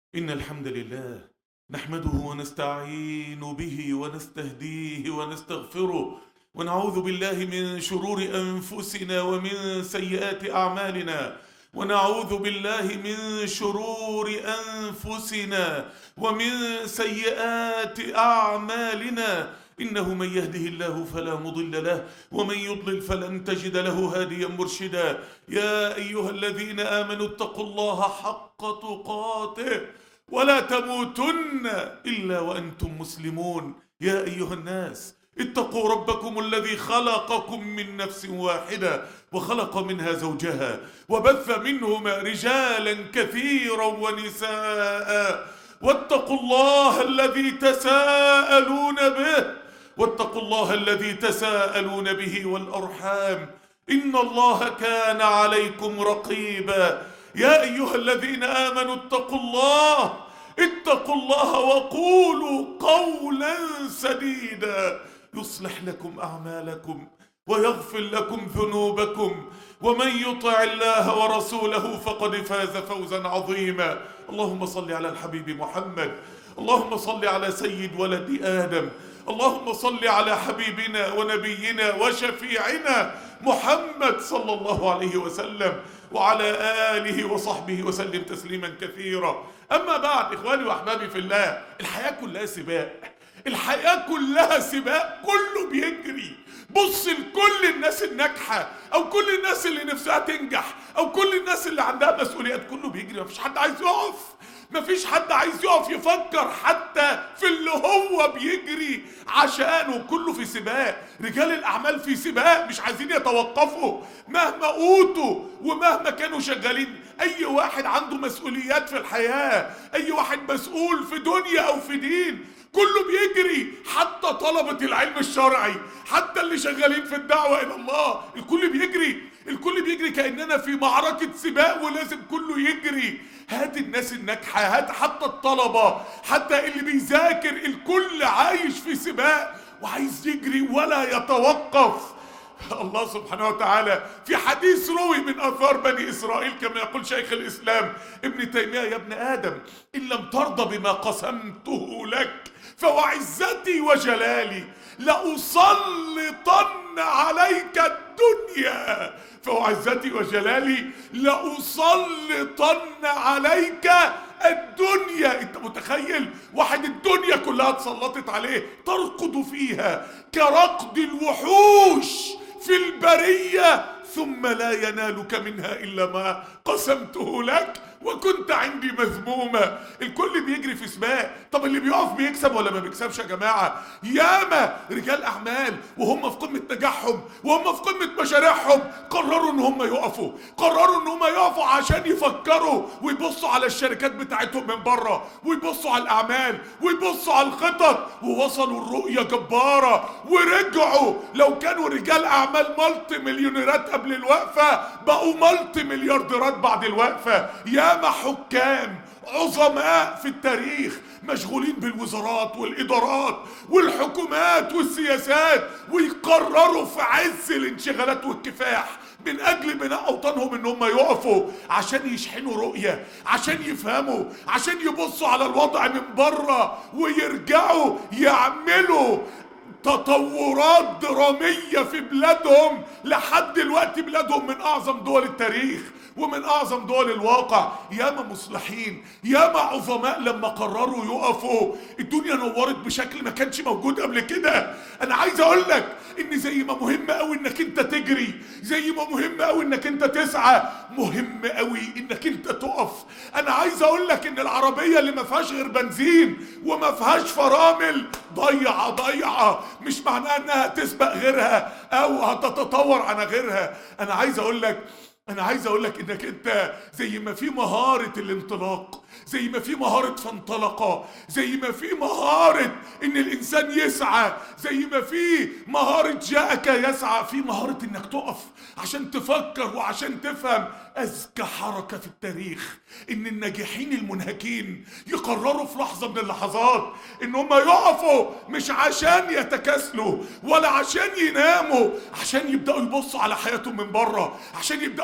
إن الحمد لله نحمده ونستعين به ونستهديه ونستغفره ونعوذ بالله من شرور أنفسنا ومن سيئات أعمالنا ونعوذ بالله من شرور أنفسنا ومن سيئات أعمالنا إنه من يهده الله فلا مضل له ومن يضلل فلن تجد له هاديا مرشدا. يا أيها الذين آمنوا اتقوا الله حق تقاته ولا تموتن إلا وأنتم مسلمون. يا أيها الناس اتقوا ربكم الذي خلقكم من نفس واحدة وخلق منها زوجها وبث منهما رجالا كثيرا ونساء واتقوا الله الذي تساءلون به والأرحام إن الله كان عليكم رقيبا. يا أيها الذين آمنوا اتقوا الله وقولوا قولا سديدا يصلح لكم أعمالكم ويغفر لكم ذنوبكم ومن يطع الله ورسوله فقد فاز فوزا عظيما. اللهم صل على الحبيب محمد، اللهم صل على سيد ولد آدم، اللهم صل على حبيبنا ونبينا وشفيعنا محمد صلى الله عليه وسلم وعلى آله وصحبه وسلم تسليما كثيرا. أما بعد، إخواني وأحبابي في الله، الحياة كلها سباق، الحياة كلها سباق، كله بيجري. بص لكل الناس الناجحة أو كل الناس اللي نفسها تنجح أو كل الناس اللي عندها مسؤوليات، كله بيجري، مفيش حد عايز يقف، مفيش حد عايز يقف يفكر حتى في اللي هو بيجري عشانه. كله في سباق، رجال الأعمال في سباق مش عايزين يتوقفوا مهما أوتوا ومهما كانوا شغالين. أي واحد عنده مسؤوليات في الحياة، أي واحد مسؤول في دنيا أو في دين، كله بيجري، حتى طلبة العلم الشرعي، حتى اللي شغالين في الدعوة إلى الله، الكل بيجري، الكل بيجري كأننا في معركة سباق ولازم كله يجري. هات الناس الناجحة، هات حتى الطلبة، حتى اللي بيذاكر، الكل عايش في سباق وعايز يجري ولا يتوقف. الله سبحانه وتعالى في حديث روي من آثار بني إسرائيل كما يقول شيخ الإسلام ابن تيمية: يا ابن آدم، إن لم ترضى بما قسمته لك فوعزتي وجلالي لأسلطن عليك الدنيا، فوعزتي وجلالي لأسلطن عليك الدنيا. انت متخيل واحد الدنيا كلها اتسلطت عليه، ترقد فيها كرقد الوحوش في البرية ثم لا ينالك منها إلا ما قسمته لك وكنت عندي مذمومة. الكل بيجري في سباق. طب اللي بيقف بيكسب ولا ما بيكسبش يا جماعة؟ ياما رجال أعمال وهم في قمة نجاحهم وهم في قمة مشاريعهم قرروا ان هم يقفوا، قرروا ان هم يقفوا عشان يفكروا ويبصوا على الشركات بتاعتهم من بره، ويبصوا على الأعمال، ويبصوا على الخطط، ووصلوا الرؤية جبارة ورجعوا. لو كانوا رجال أعمال مالتي مليونيرات قبل الوقفة، بقوا مالتي مليارديرات بعد الوقفة. ياما حكام عظماء في التاريخ مشغولين بالوزارات والإدارات والحكومات والسياسات، ويقرروا في عز الانشغالات والكفاح من أجل بناء أوطانهم إن هم يقفوا عشان يشحنوا رؤية، عشان يفهموا، عشان يبصوا على الوضع من بره ويرجعوا يعملوا تطورات درامية في بلادهم. لحد دلوقتي بلادهم من أعظم دول التاريخ ومن أعظم دول الواقع. ياما مصلحين، ياما عظماء لما قرروا يقفوا الدنيا نورت بشكل ما كانش موجود قبل كده. أنا عايز أقول لك إن زي ما مهم قوي إنك أنت تجري، زي ما مهم قوي إنك أنت تسعى، مهم قوي إنك أنت تقف. أنا عايز أقول لك إن العربية اللي ما فيهاش غير بنزين وما فيهاش فرامل ضيعة، مش معناها إنها تسبق غيرها أو هتتطور عن غيرها. أنا عايز أقول لك إنك أنت زي ما في مهارة الانطلاق، زي ما في مهارة فانطلقة، زي ما في مهارة إن الإنسان يسعى، زي ما في مهارة جاءك يسعى، في مهارة إنك تقف عشان تفكر وعشان تفهم. أذكى حركة في التاريخ إن الناجحين المنهكين يقرروا في لحظة من اللحظات إن هم يقفوا، مش عشان يتكاسلوا ولا عشان يناموا، عشان يبدأوا يبصوا على حياتهم من بره، عشان يبدأوا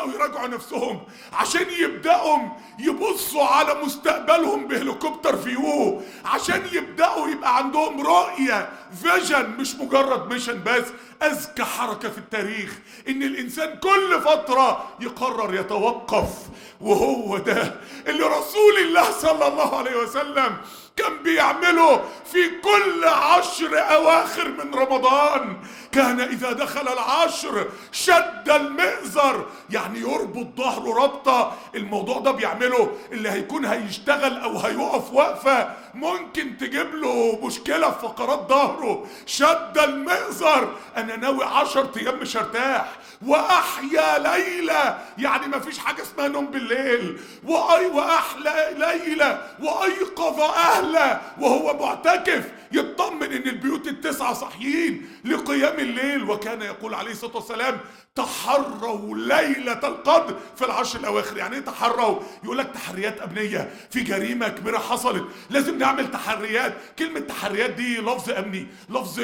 يبدأوا يراجعوا نفسهم، عشان يبدأوا يبصوا على مستقبلهم بهليكوبتر فيو، عشان يبدأوا يبقى عندهم رؤية، فيجن، مش مجرد ميشن بس. أذكى حركة في التاريخ إن الإنسان كل فترة يقرر يتوقف، وهو ده اللي رسول الله صلى الله عليه وسلم كان بيعمله في كل 10 أواخر من رمضان. كان إذا دخل العشر شد المئزر، يعني يربط ظهره ربطة. الموضوع ده بيعمله اللي هيكون هيشتغل أو هيقف وقفة ممكن تجيب له مشكلة في فقرات ظهره. شد المئزر، أنا ناوي 10 أيام مش هرتاح. وأحيا ليلة، يعني مفيش حاجة اسمها نوم بالليل. وأحلى ليلة وأيقظ أهله وهو معتكف، يطمن ان البيوت ال9 صاحيين لقيام الليل. وكان يقول عليه الصلاة والسلام: تحروا ليلة القدر في العشر الأواخر. يعني ايه تحروا؟ يقول لك تحريات أمنية، في جريمة كبيرة حصلت لازم نعمل تحريات. كلمة تحريات دي لفظ أمني، لفظ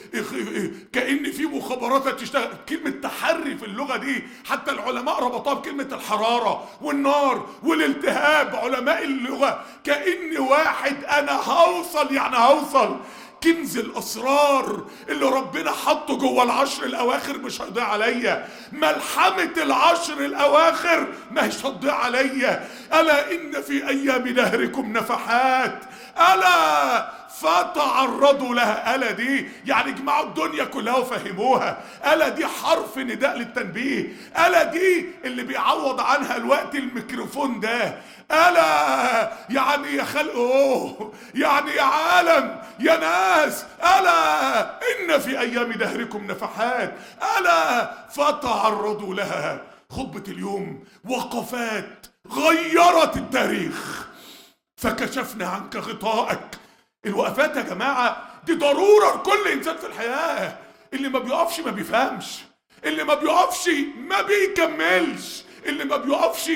كأن في مخابرات تشتغل. كلمة تحري في اللغة دي حتى العلماء ربطوها بكلمة الحرارة والنار والالتهاب. علماء اللغة كأن واحد أنا هوصل، يعني هوصل كنز الأسرار اللي ربنا حطه جوه العشر الأواخر مش هيضيع عليا. ملحمة العشر الأواخر مش هتضيع عليا. ألا إن في أيام دهركم نفحات، ألا فتعرضوا لها. ألا دي يعني اجمعوا الدنيا كلها وفهموها. ألا دي حرف نداء للتنبيه. ألا دي اللي بيعوض عنها الوقت الميكروفون ده. ألا يعني يا خلق، يعني يا عالم، يا ناس، ألا إن في أيام دهركم نفحات، ألا فتعرضوا لها. خطبة اليوم: وقفات غيرت التاريخ فكشفنا عنك غطاءك. الوقفات يا جماعة دي ضرورة لكل إنسان في الحياة. اللي ما بيقفش ما بيفهمش، اللي ما بيقفش ما بيكملش، اللي ما بيقفش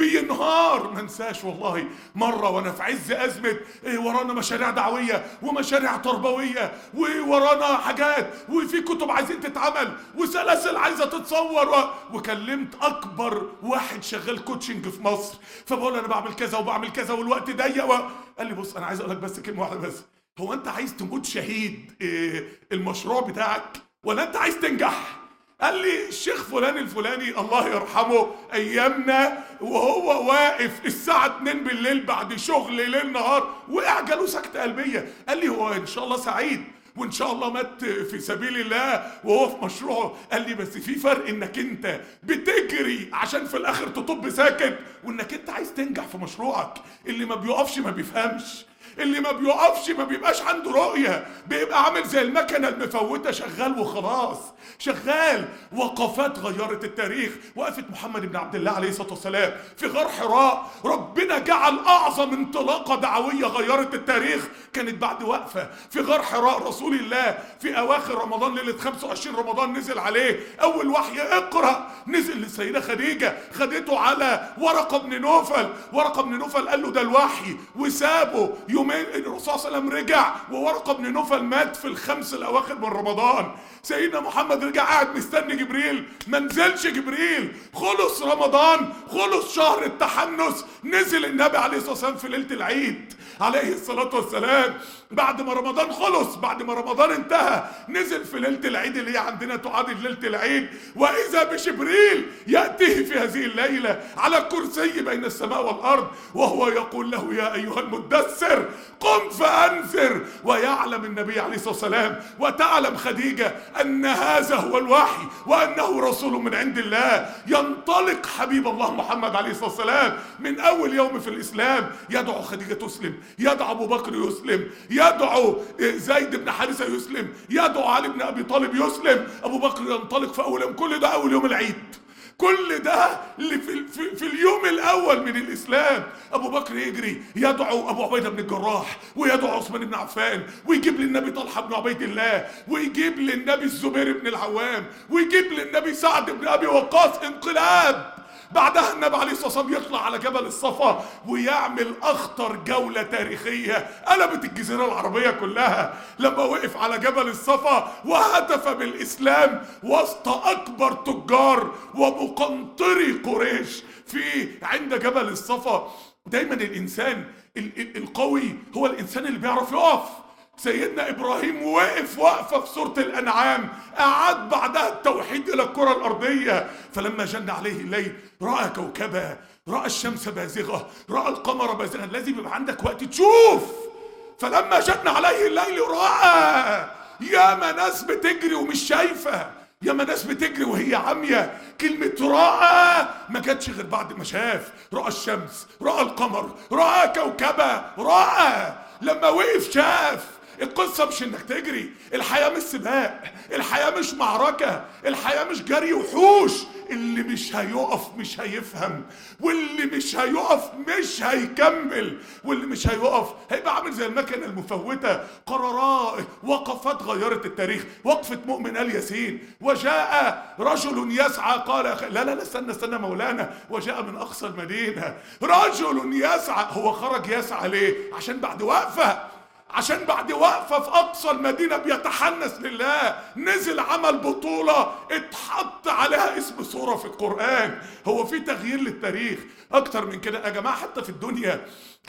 بينهار. ما انساش والله مرة وانا في عز أزمة ورانا مشاريع دعوية ومشاريع تربوية وورانا حاجات وفي كتب عايزين تتعمل وسلاسل عايزة تتصور، وكلمت أكبر واحد شغال كوتشنج في مصر، فبقول أنا بعمل كذا وبعمل كذا والوقت ضيق قال لي: بص أنا عايز أقول لك بس كلمة واحدة بس، هو أنت عايز تموت شهيد المشروع بتاعك ولا أنت عايز تنجح؟ قال لي: الشيخ فلان الفلاني الله يرحمه ايامنا وهو واقف الساعة 2 بالليل بعد شغل ليل نهار وقع جاله سكتة قلبية. قال لي: هو ان شاء الله سعيد وان شاء الله مات في سبيل الله وهو في مشروعه. قال لي: بس في فرق انك انت بتجري عشان في الاخر تطب ساكت، وانك انت عايز تنجح في مشروعك. اللي ما بيقفش ما بيفهمش، اللي ما بيقفش ما بيبقاش عنده رؤية، بيبقى عامل زي المكنة المفوتة شغال وخلاص، شغال. وقفات غيرت التاريخ. وقفة محمد بن عبد الله عليه الصلاة والسلام في غار حراء، ربنا جعل أعظم انطلاقة دعوية غيرت التاريخ كانت بعد وقفة في غار حراء. رسول الله في أواخر رمضان ليلة 25 رمضان نزل عليه أول وحي اقرأ، نزل للسيدة خديجة، خدته على ورقة بن نوفل. ورقة بن نوفل قال له: ده الوحي، وسابه. يومين الرسول صلى الله عليه وسلم رجع وورقة بن نوفل مات في ال5 الأواخر من رمضان. سيدنا محمد رجع قاعد مستني جبريل، ما نزلش جبريل. خلص رمضان، خلص شهر التحنس، نزل النبي عليه الصلاة والسلام في ليلة العيد عليه الصلاة والسلام. بعد ما رمضان خلص، بعد ما رمضان انتهى، نزل في ليلة العيد اللي هي عندنا تعادل ليلة العيد. وإذا بجبريل يأتيه في هذه الليلة على كرسي بين السماء والأرض وهو يقول له: يا أيها المدثر قم فأنذر. ويعلم النبي عليه الصلاة والسلام وتعلم خديجة أن هذا هو الوحي وأنه رسول من عند الله. ينطلق حبيب الله محمد عليه الصلاة والسلام من أول يوم في الإسلام يدعو خديجة تسلم، يدعو أبو بكر يسلم، يدعو زيد بن حارثة يسلم، يدعو علي بن أبي طالب يسلم. أبو بكر ينطلق في أول يوم، كل ده أول يوم العيد، كل ده اللي في اليوم الاول من الاسلام. ابو بكر يجري يدعو ابو عبيده بن الجراح ويدعو عثمان بن عفان، ويجيب للنبي طلحه بن عبيد الله، ويجيب للنبي الزبير بن العوام، ويجيب للنبي سعد بن ابي وقاص. انقلاب بعدها النبي عليه الصلاة والسلام يطلع على جبل الصفا ويعمل أخطر جولة تاريخية قلبت الجزيرة العربية كلها، لما وقف على جبل الصفا وهتف بالإسلام وسط أكبر تجار ومقنطري قريش عند جبل الصفا. دايما الإنسان القوي هو الإنسان اللي بيعرف يقف. سيدنا إبراهيم وقف وقفة في سورة الأنعام، أعاد بعدها التوحيد إلى الكرة الأرضية. فلما جن عليه الليل رأى كوكبا، رأى الشمس بازغة، رأى القمر بازغا. لازم يبقى عندك وقت تشوف. فلما جن عليه الليل رأى، ياما ناس بتجري ومش شايفة، ياما ناس بتجري وهي عمية. كلمة رأى ما جاتش غير بعد ما شاف. رأى الشمس، رأى القمر، رأى كوكبا، رأى. لما وقف شاف. القصة مش انك تجري، الحياة مش سباق، الحياة مش معركة، الحياة مش جري وحوش. اللي مش هيقف مش هيفهم، واللي مش هيقف مش هيكمل، واللي مش هيقف هيبقى عامل زي المكنة المفوتة. قرارات وقفات غيرت التاريخ. وقفة مؤمن آل ياسين، وجاء رجل يسعى قال لا لا لا استنى مولانا، وجاء من أقصى المدينة رجل يسعى. هو خرج يسعى ليه؟ عشان بعد وقفة، عشان بعد وقفة في أقصى المدينة بيتحنس لله، نزل عمل بطولة اتحط عليها اسم سورة في القرآن. هو في تغيير للتاريخ أكتر من كده يا جماعة؟ حتى في الدنيا،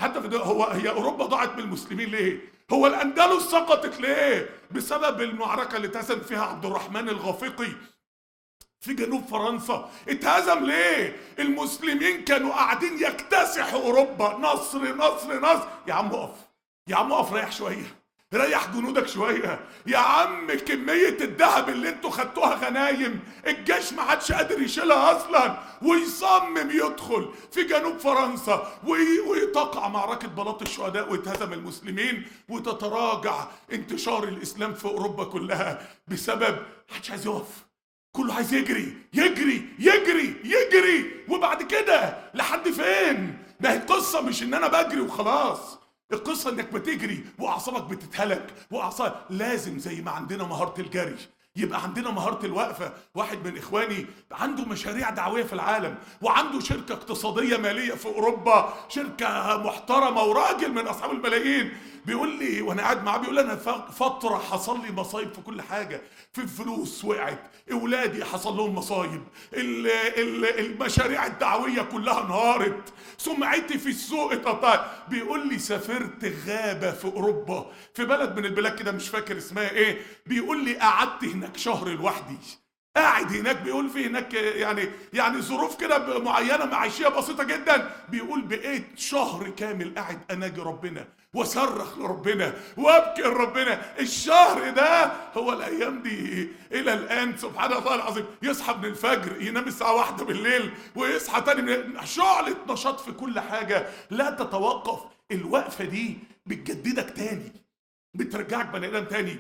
هي أوروبا ضاعت من المسلمين ليه؟ هو الأندلس سقطت ليه؟ بسبب المعركة اللي اتهزم فيها عبد الرحمن الغافقي في جنوب فرنسا. اتهزم ليه؟ المسلمين كانوا قاعدين يكتسحوا أوروبا. نصر نصر نصر. يا عم اقف، يا عم اقف، ريح شويه، ريح جنودك شويه يا عم. كميه الذهب اللي انتوا خدتوها غنايم الجيش ما عادش قادر يشيلها اصلا، ويصمم يدخل في جنوب فرنسا وتقع معركه بلاط الشهداء ويتهزم المسلمين وتتراجع انتشار الاسلام في اوروبا كلها بسبب محدش عايز يقف. كله عايز يجري يجري يجري يجري. وبعد كده لحد فين؟ ده القصه مش ان انا بجري وخلاص، القصة انك بتجري واعصابك بتتهلك، واعصابك لازم زي ما عندنا مهارة الجري يبقى عندنا مهارة الوقفة. واحد من اخواني عنده مشاريع دعوية في العالم، وعنده شركة اقتصادية مالية في اوروبا، شركة محترمة وراجل من اصحاب الملايين. بيقول لي وانا قاعد معاه، بيقول لي انا فترة حصل لي مصايب في كل حاجة، في الفلوس وقعت، اولادي حصل لهم مصايب، المشاريع الدعوية كلها انهارت، سمعتي في السوق اتقطعت. بيقول لي سافرت غابة في اوروبا، في بلد من البلاد كده مش فاكر اسمها ايه. بيقول لي قعدت هناك شهر لوحدي، قاعد هناك. بيقول في هناك يعني ظروف كده معينه معيشيه بسيطه جدا. بيقول بقيت شهر كامل قاعد اناجي ربنا وصرخ لربنا وابكي لربنا. الشهر ده هو الايام دي الى الان سبحان الله العظيم. يصحى من الفجر ينام الساعه 1 بالليل ويصحى تاني من شعله نشاط في كل حاجه لا تتوقف. الوقفه دي بتجددك تاني، بترجعك بني ادم تاني.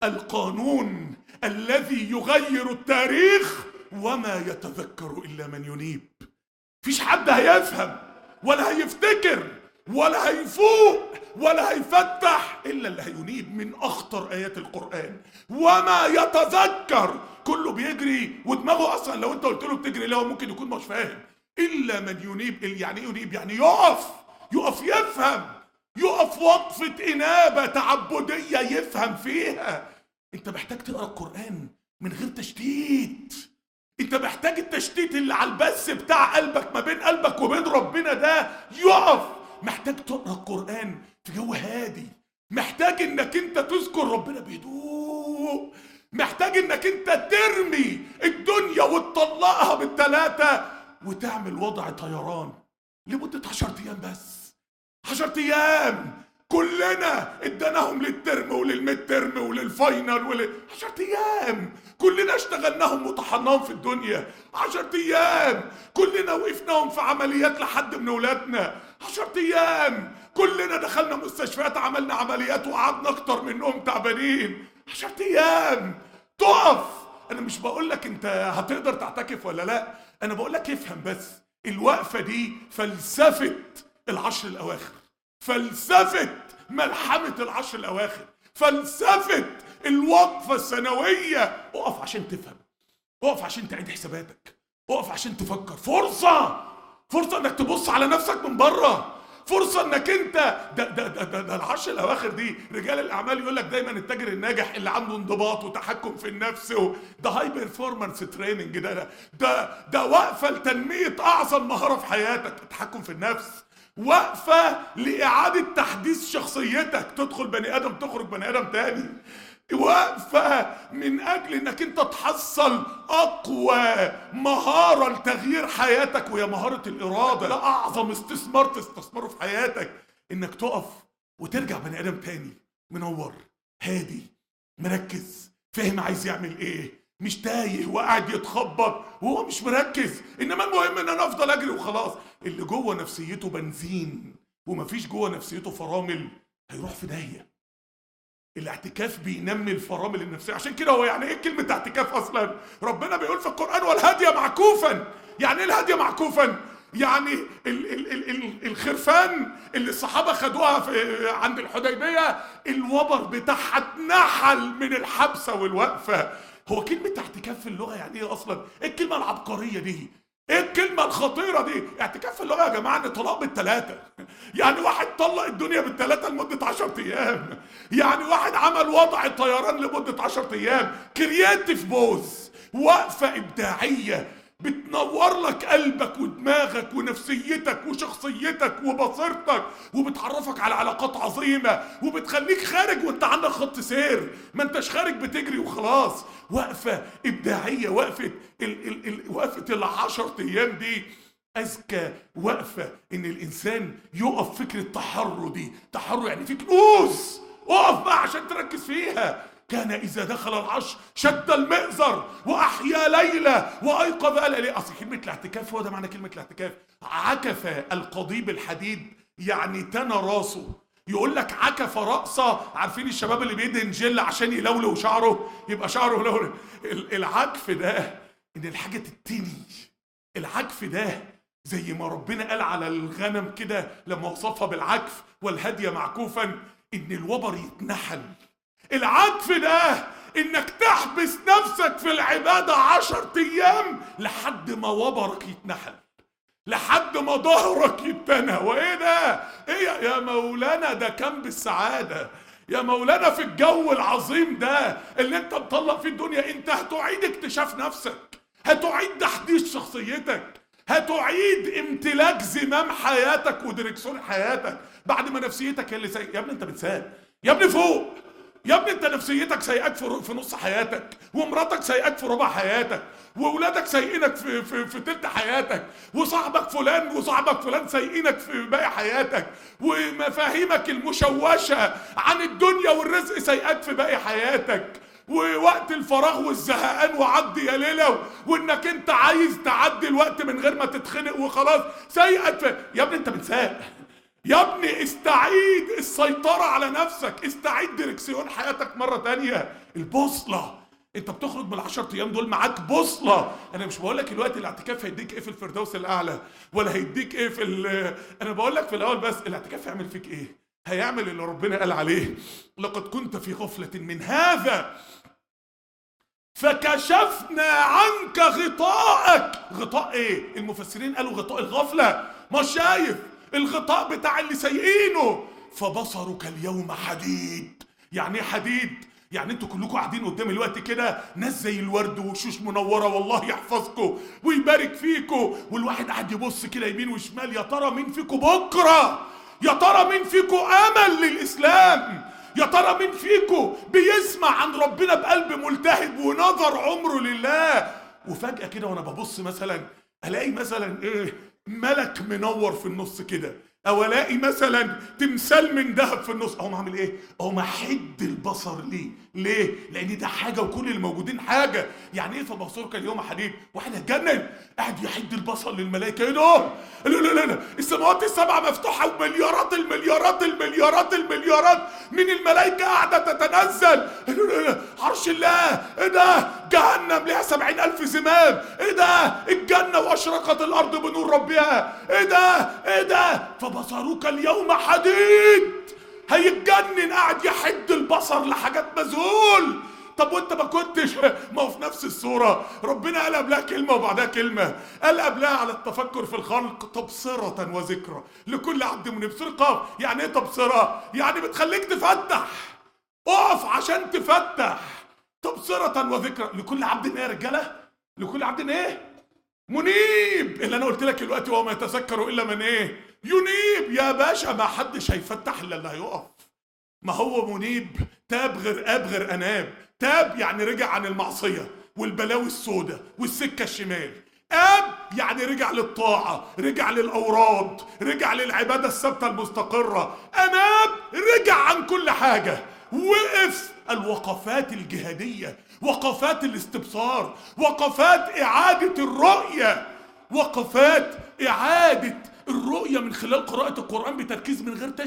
القانون الذي يغير التاريخ وما يتذكر الا من ينيب. مفيش حد هيفهم ولا هيفتكر ولا هيفوق ولا هيفتح الا اللي هينيب. من اخطر ايات القرآن وما يتذكر. كله بيجري ودماغه اصلا لو انت قلت له بتجري ليه هو ممكن يكون مش فاهم. الا من ينيب. يعني ايه ينيب؟ يعني يقف يفهم، يقف وقفة إنابة تعبدية يفهم فيها. انت محتاج تقرأ القرآن من غير تشتيت. انت محتاج التشتيت اللي على البث بتاع قلبك ما بين قلبك وبين ربنا ده يقف. محتاج تقرأ القرآن في جو هادي، محتاج انك انت تذكر ربنا بهدوء، محتاج انك انت ترمي الدنيا وتطلقها بالثلاثة وتعمل وضع طيران لمدة 10 ايام بس. 10 ايام كلنا اديناهم للترم وللميد ترم وللفاينل 10 ايام كلنا اشتغلناهم وطحناهم في الدنيا. 10 ايام كلنا وقفناهم في عمليات لحد من ولادنا. 10 ايام كلنا دخلنا مستشفيات عملنا عمليات وقعدنا اكتر منهم تعبانين. 10 ايام تقف. انا مش بقول لك انت هتقدر تعتكف ولا لا، انا بقول لك افهم بس. الوقفة دي فلسفة العشر الاواخر، فلسفة ملحمة العشر الاواخر، فلسفة الوقفة السنوية. اقف عشان تفهم، اقف عشان تعيد حساباتك، اقف عشان تفكر. فرصة انك تبص على نفسك من بره. فرصة انك انت ده العشر الاواخر دي رجال الاعمال يقول لك دايما التاجر الناجح اللي عنده انضباط وتحكم في النفس ده هاي بيرفورمانس تريننج، ده وقفة لتنمية اعظم مهارة في حياتك، التحكم في النفس. وقفة لإعادة تحديث شخصيتك، تدخل بني آدم تخرج بني آدم تاني. وقفة من أجل إنك أنت تحصل أقوى مهارة لتغيير حياتك، وهي مهارة الإرادة. ده أعظم استثمار تستثمره في حياتك، إنك تقف وترجع بني آدم تاني، منور، هادي، مركز، فاهم عايز يعمل إيه، مش تايه وقاعد يتخبط وهو مش مركز. انما المهم ان انا افضل اجري وخلاص. اللي جوه نفسيته بنزين ومفيش جوه نفسيته فرامل هيروح في داهيه. الاعتكاف بينمي الفرامل النفسيه. عشان كده هو يعني ايه كلمه اعتكاف اصلا؟ ربنا بيقول في القران والهدي معكوفا. يعني ايه الهدي معكوفا؟ يعني الخرفان اللي الصحابه خدوها في عند الحديبيه الوبر بتاعها اتنحل من الحبسه والوقفه. هو كلمة اعتكاف في اللغة يعني ايه اصلا؟ ايه الكلمة العبقرية دي؟ ايه الكلمة الخطيرة دي؟ اعتكاف في اللغة يا جماعة ان طلاق بالثلاثة. يعني واحد طلق الدنيا بالثلاثة لمدة 10 ايام. يعني واحد عمل وضع الطيران لمدة 10 ايام. كرياتيف بوز، وقفة ابداعية بتنور لك قلبك ودماغك ونفسيتك وشخصيتك وبصيرتك، وبتعرفك على علاقات عظيمة، وبتخليك خارج وانت عندك خط سير، ما انتش خارج بتجري وخلاص. وقفة إبداعية. وقفة ال10 أيام دي أذكى وقفة إن الإنسان يقف. فكرة تحرر دي، تحرر يعني في كنوز، اقف بقى عشان تركز فيها. كان إذا دخل العشر شد المئزر وأحيا ليلة وأيقظ ليلة. أصل كلمة الاعتكاف هو ده معنى كلمة الاعتكاف. عكف القضيب الحديد، يعني تنى راسه. يقول لك عكف رأسه. عارفين الشباب اللي بيدهن جل عشان يلولو شعره يبقى شعره لولو؟ العكف ده إن الحاجة تتني. العكف ده زي ما ربنا قال على الغنم كده لما وصفها بالعكف والهدي معكوفا، إن الوبر يتنحل. العطف ده انك تحبس نفسك في العبادة 10 ايام لحد ما وبرك يتنحل، لحد ما ظهرك يتنى. وايه ده؟ ايه يا مولانا؟ ده كم بالسعادة يا مولانا في الجو العظيم ده اللي انت مطلق فيه الدنيا. انت هتعيد اكتشاف نفسك، هتعيد تحديث شخصيتك، هتعيد امتلاك زمام حياتك ودركسون حياتك بعد ما نفسيتك هي اللي سيئة. يا ابني انت بتسال، يا ابني فوق، يا ابني انت نفسيتك سايقاك في نص حياتك، ومراتك سايقاك في ربع حياتك، واولادك سايقينك في تلت حياتك، وصاحبك فلان سايقينك في باقي حياتك، ومفاهيمك المشوشة عن الدنيا والرزق سايقاك في باقي حياتك، ووقت الفراغ والزهقان وعدي يا ليلة، وانك انت عايز تعدي الوقت من غير ما تتخنق وخلاص سايقك يا ابني انت بتساق. يا ابني استعيد السيطرة على نفسك، استعيد ديركسيون حياتك مرة تانية. البوصلة، انت بتخرج من ال10 ايام دول معاك بوصلة. انا مش بقول لك الوقت الاعتكاف هيديك ايه في الفردوس الاعلى ولا هيديك ايه انا بقول لك في الاول بس الاعتكاف هيعمل فيك ايه؟ هيعمل اللي ربنا قال عليه: لقد كنت في غفلة من هذا فكشفنا عنك غطاءك. غطاء ايه؟ المفسرين قالوا غطاء الغفلة. مش شايف الغطاء بتاع اللي سايقينه. فبصرك اليوم حديد. يعني ايه حديد؟ يعني انتوا كلكم قاعدين قدامي الوقت كده ناس زي الورد وشوش منوره، والله يحفظكم ويبارك فيكم، والواحد قاعد يبص كده يمين وشمال. يا ترى مين فيكم بكره؟ يا ترى مين فيكم امل للاسلام؟ يا ترى مين فيكم بيسمع عن ربنا بقلب ملتهب ونظر عمره لله؟ وفجأة كده وانا ببص مثلا الاقي مثلا ايه؟ ملك منور في النص كده، او الاقي مثلا تمثال من ذهب في النص. اقوم اعمل ايه؟ اقوم احد البصر. ليه؟ لان ده حاجه وكل الموجودين حاجه. يعني ايه فبصرك اليوم حديد؟ واحد هتجنن قاعد يحد البصر للملائكه. ايه ده؟ لا السماوات السبعه مفتوحه ومليارات المليارات من الملائكه قاعده تتنزل. لا عرش الله. ايه ده؟ جهنم ليها 70,000 زمام. ايه ده؟ الجنه واشرقت الارض بنور ربها. ايه ده؟ فبصرك اليوم حديد. هيتجنن قاعد يحد البصر لحاجات مذهول. طب وانت ما كنتش؟ ما هو في نفس السورة ربنا قال قبلها كلمة وبعدها كلمة، قال قبلها على التفكر في الخلق تبصرة وذكرى لكل عبد منيب. سورة قاف يعني ايه تبصرة؟ يعني بتخليك تفتح، اقف عشان تفتح. تبصرة وذكرى لكل عبد ايه يا رجالة؟ لكل عبد ايه؟ منيب. اللي انا قلت لك دلوقتي وما يتذكر الا من ايه؟ ينيب. يا باشا ما حدش هيفتح الا اللي هيقف. ما هو منيب تاب غير اب غير اناب. تاب يعني رجع عن المعصيه والبلاوي السوداء والسكه الشمال. اب يعني رجع للطاعه، رجع للاوراد، رجع للعباده الثابته المستقره. اناب رجع عن كل حاجه، وقف الوقفات الجهاديه، وقفات الاستبصار، وقفات اعاده الرؤيه، وقفات اعاده الرؤيه من خلال قراءه القران بتركيز من غير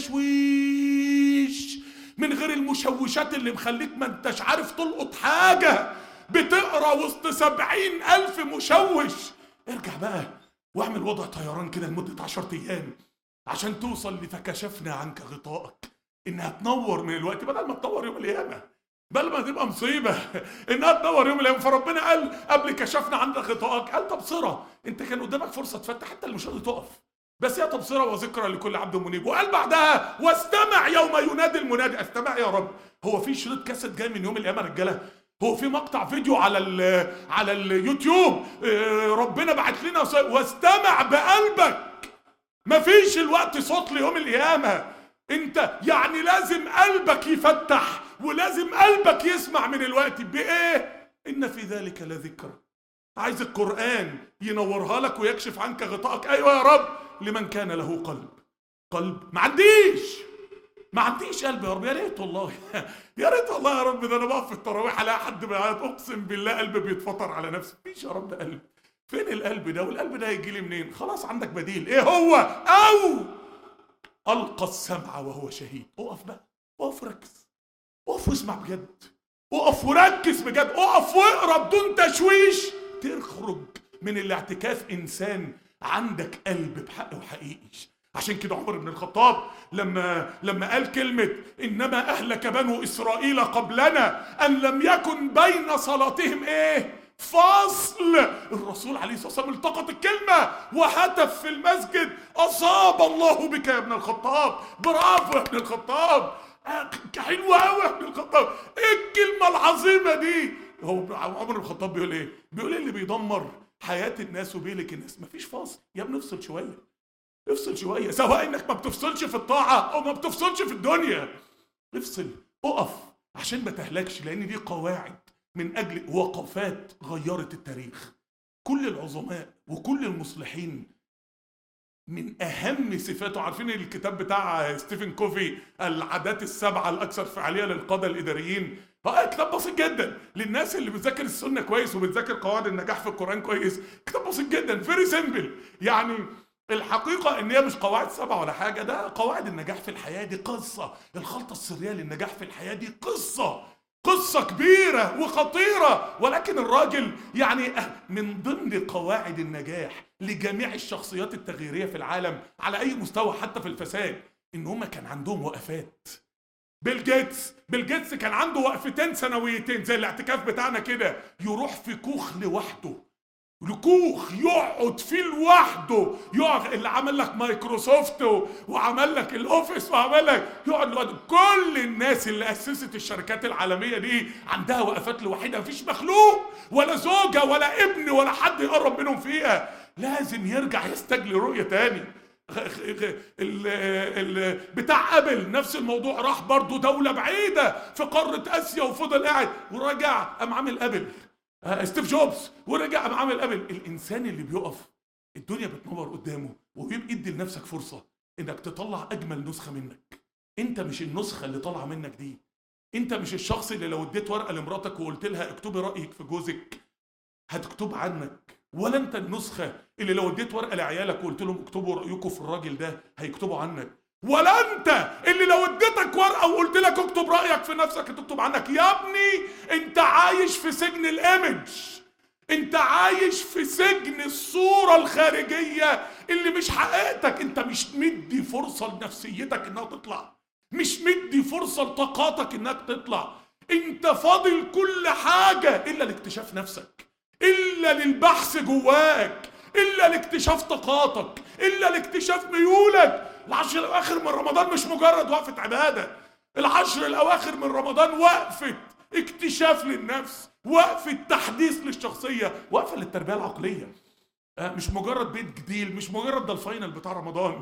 تشويش، من غير المشوشات اللي مخليك ما انتش عارف تلقط حاجة. بتقرا وسط 70,000 مشوش. ارجع بقى واعمل وضع طيران كده لمدة 10 أيام عشان توصل لفكشفنا عنك غطائك، انها تنور من الوقت بدل ما تنور يوم القيامة، بل ما تبقى مصيبة انها تنور يوم القيامة. فربنا قال قبل كشفنا عنك غطائك قال تبصرة. انت كان قدامك فرصة تفتح حتى المشاهد تقف، بس هي تبصرة وذكرى لكل عبد منيب. وقال بعدها واستمع يوم ينادي المنادي. استمع يا رب. هو في شريط كاسيت جاي من يوم القيامة رجالة؟ هو في مقطع فيديو على اليوتيوب ربنا بعت لنا واستمع بقلبك؟ مفيش الوقت صوت ليوم القيامة. انت يعني لازم قلبك يفتح ولازم قلبك يسمع من الوقت. بايه؟ ان في ذلك لذكرى. عايز القرآن ينورها لك ويكشف عنك غطائك. ايوه يا رب. لمن كان له قلب. ما عنديش قلب يا رب. يا ريت والله يا ريت والله يا رب. ده انا بقف في التراويح الاقي حد بيعيط، اقسم بالله قلبي بيتفطر على نفسي. مفيش يا رب قلب. فين القلب ده؟ والقلب ده هيجي لي منين؟ خلاص عندك بديل. ايه هو؟ او القى السمع وهو شهيد. اقف بقى، اقف وركز، اقف واسمع بجد، اقف وركز بجد، اقف واقرا بدون تشويش. تخرج من الاعتكاف انسان عندك قلب بحق وحقيقي. عشان كده عمر بن الخطاب لما قال كلمة انما اهلك بنو اسرائيل قبلنا ان لم يكن بين صلاتهم ايه؟ فصل. الرسول عليه الصلاة والسلام التقط الكلمة وهتف في المسجد اصاب الله بك يا ابن الخطاب. برافو يا ابن الخطاب، حلوة قوي يا ابن الخطاب. ايه الكلمة العظيمة دي؟ هو عمر بن الخطاب بيقول ايه؟ بيقول اللي بيدمر حياة الناس وبيهلك الناس مفيش فاصل. يا ابني افصل شوية، افصل شوية، سواء انك ما بتفصلش في الطاعة او ما بتفصلش في الدنيا. افصل، اقف عشان ما تهلكش، لان دي قواعد من اجل وقفات غيرت التاريخ. كل العظماء وكل المصلحين من اهم صفاته، عارفين الكتاب بتاع ستيفن كوفي العادات السبعة الاكثر فعالية للقادة الاداريين؟ كتاب بسيط جدا للناس اللي بتذاكر السنة كويس وبتذاكر قواعد النجاح في القرآن كويس. كتاب بسيط جدا، فيري سيمبل. يعني الحقيقة ان هي مش قواعد سبعة ولا حاجة، ده قواعد النجاح في الحياة. دي قصة، الخلطة السرية للنجاح في الحياة دي قصة كبيرة وخطيرة. ولكن الراجل يعني من ضمن قواعد النجاح لجميع الشخصيات التغييرية في العالم على اي مستوى حتى في الفساد ان هم كان عندهم وقفات. بيل جيتس كان عنده وقفتين سنويتين زي الاعتكاف بتاعنا كده، يروح في كوخ لوحده، لكوخ يقعد فيه لوحده، يقعد اللي عمل لك مايكروسوفت وعمل لك الاوفيس وعمل لك، يقعد لوحده. كل الناس اللي اسست الشركات العالميه دي عندها وقفات لوحدها، مفيش مخلوق ولا زوجه ولا ابن ولا حد يقرب منهم فيها. لازم يرجع يستجلي رؤيه تاني. بتاع ابل نفس الموضوع، راح برضو دولة بعيدة في قارة اسيا وفضل قاعد ورجع قام عامل ابل. ستيف جوبز ورجع قام عامل ابل. الانسان اللي بيقف الدنيا بتنور قدامه ويبقى ادي لنفسك فرصة انك تطلع اجمل نسخة منك. انت مش النسخة اللي طالعة منك دي، انت مش الشخص اللي لو اديت ورقة لمراتك وقلت لها اكتبي رأيك في جوزك هتكتب عنك، ولا انت النسخة اللي لو اديت ورقة لعيالك وقلت لهم اكتبوا رأيكم في الراجل ده هيكتبوا عنك، ولا انت اللي لو اديتك ورقة وقلت لك اكتب رأيك في نفسك هتكتب عنك. يا ابني انت عايش في سجن الايمج، انت عايش في سجن الصورة الخارجية اللي مش حقيقتك. انت مش مدي فرصة لنفسيتك انها تطلع، مش مدي فرصة لطاقاتك انك تطلع. انت فاضل كل حاجة الا لاكتشاف نفسك، الا للبحث جواك، الا لاكتشاف طاقاتك، الا لاكتشاف ميولك. العشر الاواخر من رمضان مش مجرد وقفة عبادة، العشر الاواخر من رمضان وقفة اكتشاف للنفس، وقفة تحديث للشخصية، وقفة للتربية العقلية. مش مجرد بيت جديد، مش مجرد ده الفاينل بتاع رمضان،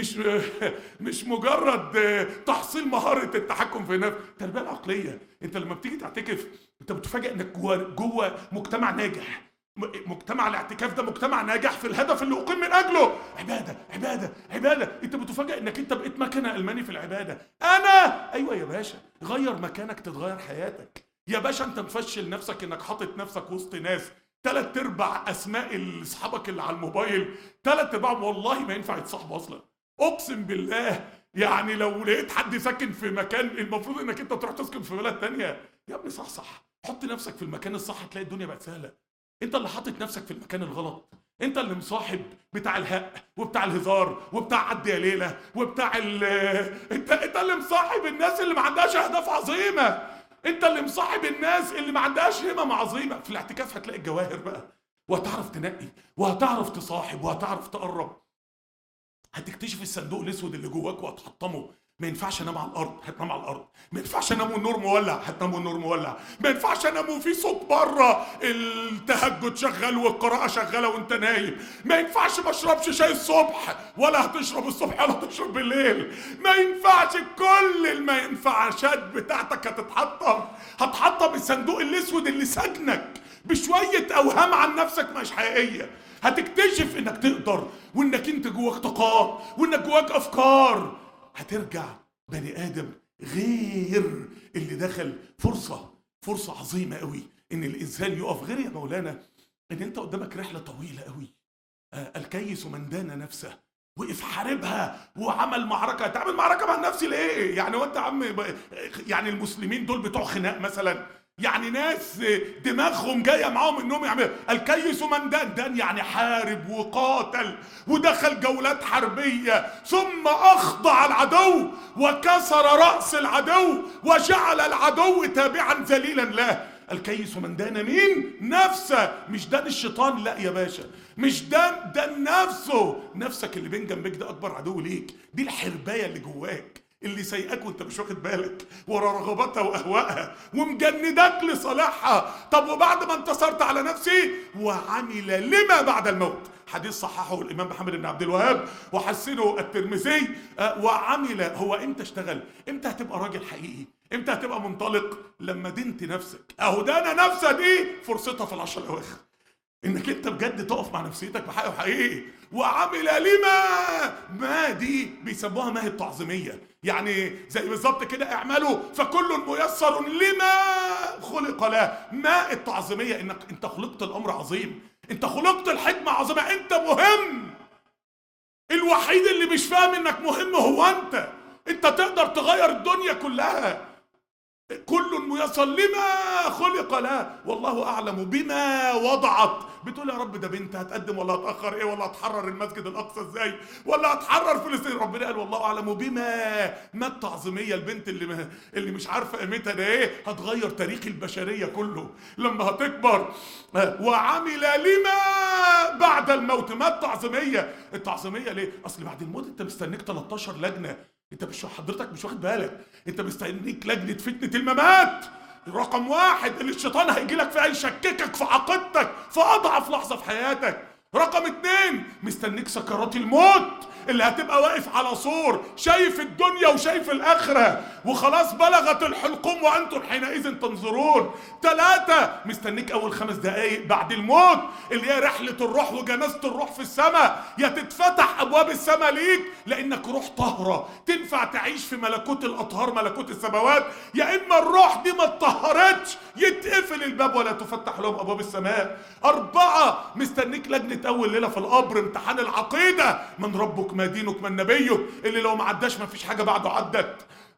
مش مجرد تحصيل مهارة التحكم في النفس. التربية العقلية، انت لما بتيجي تعتكف انت بتفاجئ انك جوه مجتمع ناجح. مجتمع الاعتكاف ده مجتمع ناجح في الهدف اللي اقيم من اجله، عبادة عبادة عبادة. انت بتفاجئ انك انت بقيت مكنة الماني في العبادة. ايوه يا باشا، غير مكانك تتغير حياتك يا باشا. انت مفشل نفسك انك حاطط نفسك وسط ناس 3/4 اسماء اصحابك اللي على الموبايل 3/4 والله ما ينفع يتصاحبوا اصلا، اقسم بالله. يعني لو لقيت حد ساكن في مكان المفروض انك انت تروح تسكن في بلد تانية، يا ابني صح، حط نفسك في المكان الصح هتلاقي الدنيا بقت سهله. انت اللي حاطط نفسك في المكان الغلط، انت اللي مصاحب بتاع الهق وبتاع الهزار وبتاع عدي يا ليله وبتاع انت اللي مصاحب الناس اللي ما عندهاش اهداف عظيمه، انت اللي مصاحب الناس اللي ما عندهاش همم عظيمه. في الاعتكاف هتلاقي الجواهر بقى، وهتعرف تنقي وهتعرف تصاحب وهتعرف تقرب. هتكتشف الصندوق الاسود اللي جواك وهتحطمه. ما ينفعش انام على الارض، هتنام على الارض. ما ينفعش انام والنور مولع، هتنام والنور مولع. ما ينفعش انام وفي صوت بره التهجد شغال والقراءه شغاله وانت نايم. ما ينفعش ما اشربش شاي الصبح، ولا هتشرب الصبح ولا هتشرب بالليل. ما ينفعش، كل الما ينفعشات بتاعتك هتحطم الصندوق الاسود اللي سجنك بشويه اوهام عن نفسك مش حقيقيه. هتكتشف انك تقدر، وانك انت جواك طاقات، وانك جواك افكار. هترجع بني ادم غير اللي دخل. فرصة عظيمة قوي ان الانسان يقف. غير يا مولانا ان انت قدامك رحلة طويلة قوي. الكيس من دان نفسه، وقف حاربها وعمل معركة. تعمل معركة مع النفس ليه؟ يعني وانت عم يعني المسلمين دول بتوع خناق مثلا؟ يعني ناس دماغهم جايه معاهم انهم يعملوا. الكيس من دان يعني حارب وقاتل ودخل جولات حربيه، ثم اخضع العدو وكسر راس العدو وجعل العدو تابعا ذليلا له. الكيس من دان مين؟ نفسه. مش دان الشيطان، لا يا باشا، مش دان نفسه. نفسك اللي بين جنبك ده اكبر عدو ليك. دي الحربايه اللي جواك اللي سايقاك وانت مش واخد بالك ورا رغباتها واهوائها ومجندك لصالحها. طب وبعد ما انتصرت على نفسي، وعمل لما بعد الموت. حديث صححه الامام محمد بن عبد الوهاب وحسنه الترمذي. وعمل. هو امتى اشتغل؟ امتى هتبقى راجل حقيقي؟ امتى هتبقى منطلق؟ لما دنت نفسك. اهو دانا نفسها دي فرصتها في العشر الاواخر، انك انت بجد تقف مع نفسيتك بحق وحقيقي. وعمل لما دي بيسموها ماء التعظيمية. يعني زي بالظبط كده اعملوا فكل ميسر لما خلق له. ماء التعظيمية انك انت خلقت الامر عظيم، انت خلقت الحكمة عظيمة، انت مهم. الوحيد اللي مش فاهم انك مهم هو انت تقدر تغير الدنيا كلها. كل ميسر لما خلق له والله اعلم بما وضعت. بتقول يا رب ده بنت هتقدم ولا هتاخر ايه، ولا هتحرر المسجد الاقصى ازاي، ولا هتحرر فلسطين. ربنا قال والله اعلم بما. ما التعظيميه البنت اللي مش عارفه قيمتها ده ايه، هتغير تاريخ البشريه كله لما هتكبر. وعمل لما بعد الموت. ما التعظيميه ليه؟ اصل بعد الموت انت مستنيك 13 لجنه. انت حضرتك مش واخد بالك، انت مستنيك لجنه فتنه الممات. رقم 1 اللي الشيطان هيجي لك فيها يشككك في عقيدتك في اضعف لحظه في حياتك. رقم 2 مستنيك سكرات الموت اللي هتبقى واقف على سور شايف الدنيا وشايف الاخره وخلاص بلغت الحلقوم وانتم حينئذ تنظرون. 3 مستنيك اول 5 دقايق بعد الموت اللي هي رحله الروح وجنازه الروح في السماء. يا تتفتح ابواب السماء ليك لانك روح طاهره تنفع تعيش في ملكوت الاطهار ملكوت السماوات، يا اما الروح دي ما اتطهرتش يتقفل الباب ولا تفتح لهم ابواب السماء. 4 مستنيك لجنه اول ليله في القبر، امتحان العقيده. من ربك ما دينك من نبيك اللي لو ما عداش ما فيش حاجه بعده عدت.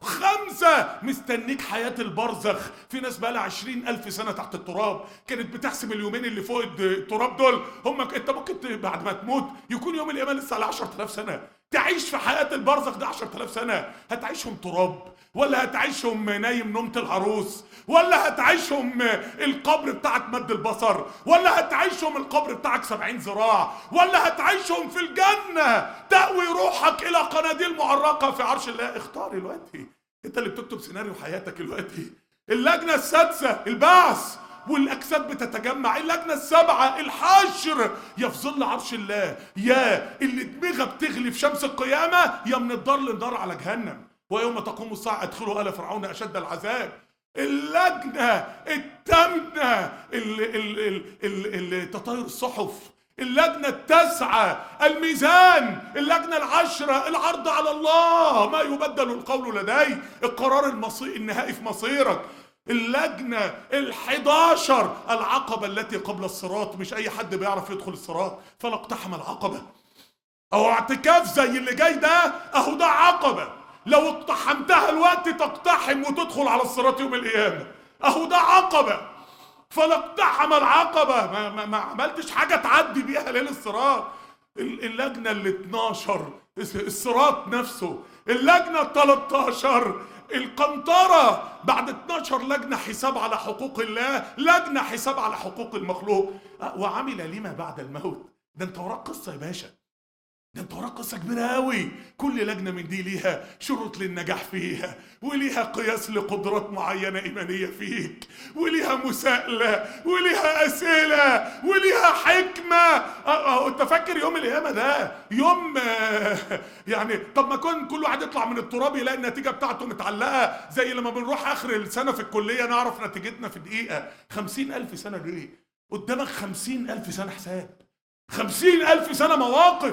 5 مستنيك حياة البرزخ. في ناس بقى لها 20,000 سنة تحت التراب كانت بتحسب اليومين اللي فوق التراب دول انت ممكن بعد ما تموت يكون يوم القيامة لسه على 10,000 سنة. تعيش في حياة البرزخ ده 10,000 سنة هتعيشهم تراب ولا هتعيشهم نايم نومة العروس، ولا هتعيشهم القبر بتاعك مد البصر، ولا هتعيشهم القبر بتاعك 70 ذراع، ولا هتعيشهم في الجنة تأوي روحك إلى قناديل معرقة في عرش الله؟ اختار دلوقتي، انت اللي بتكتب سيناريو حياتك دلوقتي. اللجنة السادسة البعث والأجساد بتتجمع، اللجنة السابعة الحشر، يا في ظل عرش الله، يا اللي دماغها بتغلي في شمس القيامة، يا من الدار للدار على جهنم. ويوم تقوم الساعة ادخلوا آل فرعون أشد العذاب. اللجنة الثامنة تطاير الصحف. اللجنة التاسعة الميزان. اللجنة العشرة العرض على الله، ما يبدل القول لدي، القرار النهائي في مصيرك. اللجنة ال11 العقبة التي قبل الصراط، مش أي حد بيعرف يدخل الصراط، فلا اقتحم العقبة. أو اعتكاف زي اللي جاي ده، أهو ده عقبة، لو اقتحمتها الوقت تقتحم وتدخل على الصراط يوم القيامة، أهو ده عقبة. فلا اقتحم العقبة، ما عملتش حاجة تعدي بيها ليل الصراط. اللجنة ال12 الصراط نفسه. اللجنة ال13 القنطرة، بعد 12 لجنة حساب على حقوق الله، لجنة حساب على حقوق المخلوق. وعمل لما بعد الموت. ده انت وراك قصة يا باشا، ده انت وراك قصة كبيرة أوي. كل لجنة من دي ليها شروط للنجاح فيها، وليها قياس لقدرات معينة إيمانية فيك، وليها مساءلة، وليها أسئلة، وليها حكمة. انت فاكر يوم القيامة ده يوم يعني طب ما كل واحد يطلع من التراب يلاقي النتيجة بتاعته متعلقة، زي لما بنروح آخر السنة في الكلية نعرف نتيجتنا في دقيقة. 50,000 سنة ليه؟ قدامك 50,000 سنة حساب، 50,000 سنة مواقف.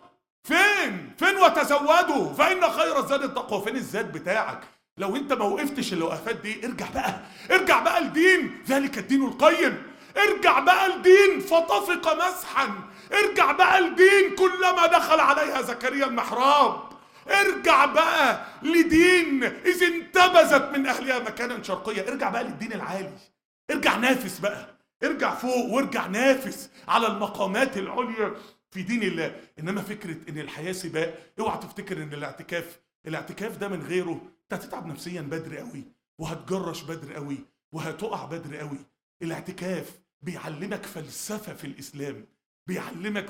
فين وتزودوا فإن خير الزاد التقوى. فين الزاد بتاعك؟ لو انت ما وقفتش الوقفات دي، ارجع بقى لدين ذلك الدين القيم، ارجع بقى لدين فطفق مسحا، ارجع بقى لدين كلما دخل عليها زكريا المحراب، ارجع بقى لدين إذ انتبذت من أهلها مكانا شرقيا، ارجع بقى للدين العالي، ارجع نافس بقى، ارجع فوق وارجع نافس على المقامات العليا في دين الله. انما فكره ان الحياه سباق، اوعى تفتكر ان الاعتكاف ده من غيره انت هتتعب نفسيا بدري قوي، وهتجرش بدري قوي، وهتقع بدري قوي. الاعتكاف بيعلمك فلسفه في الاسلام، بيعلمك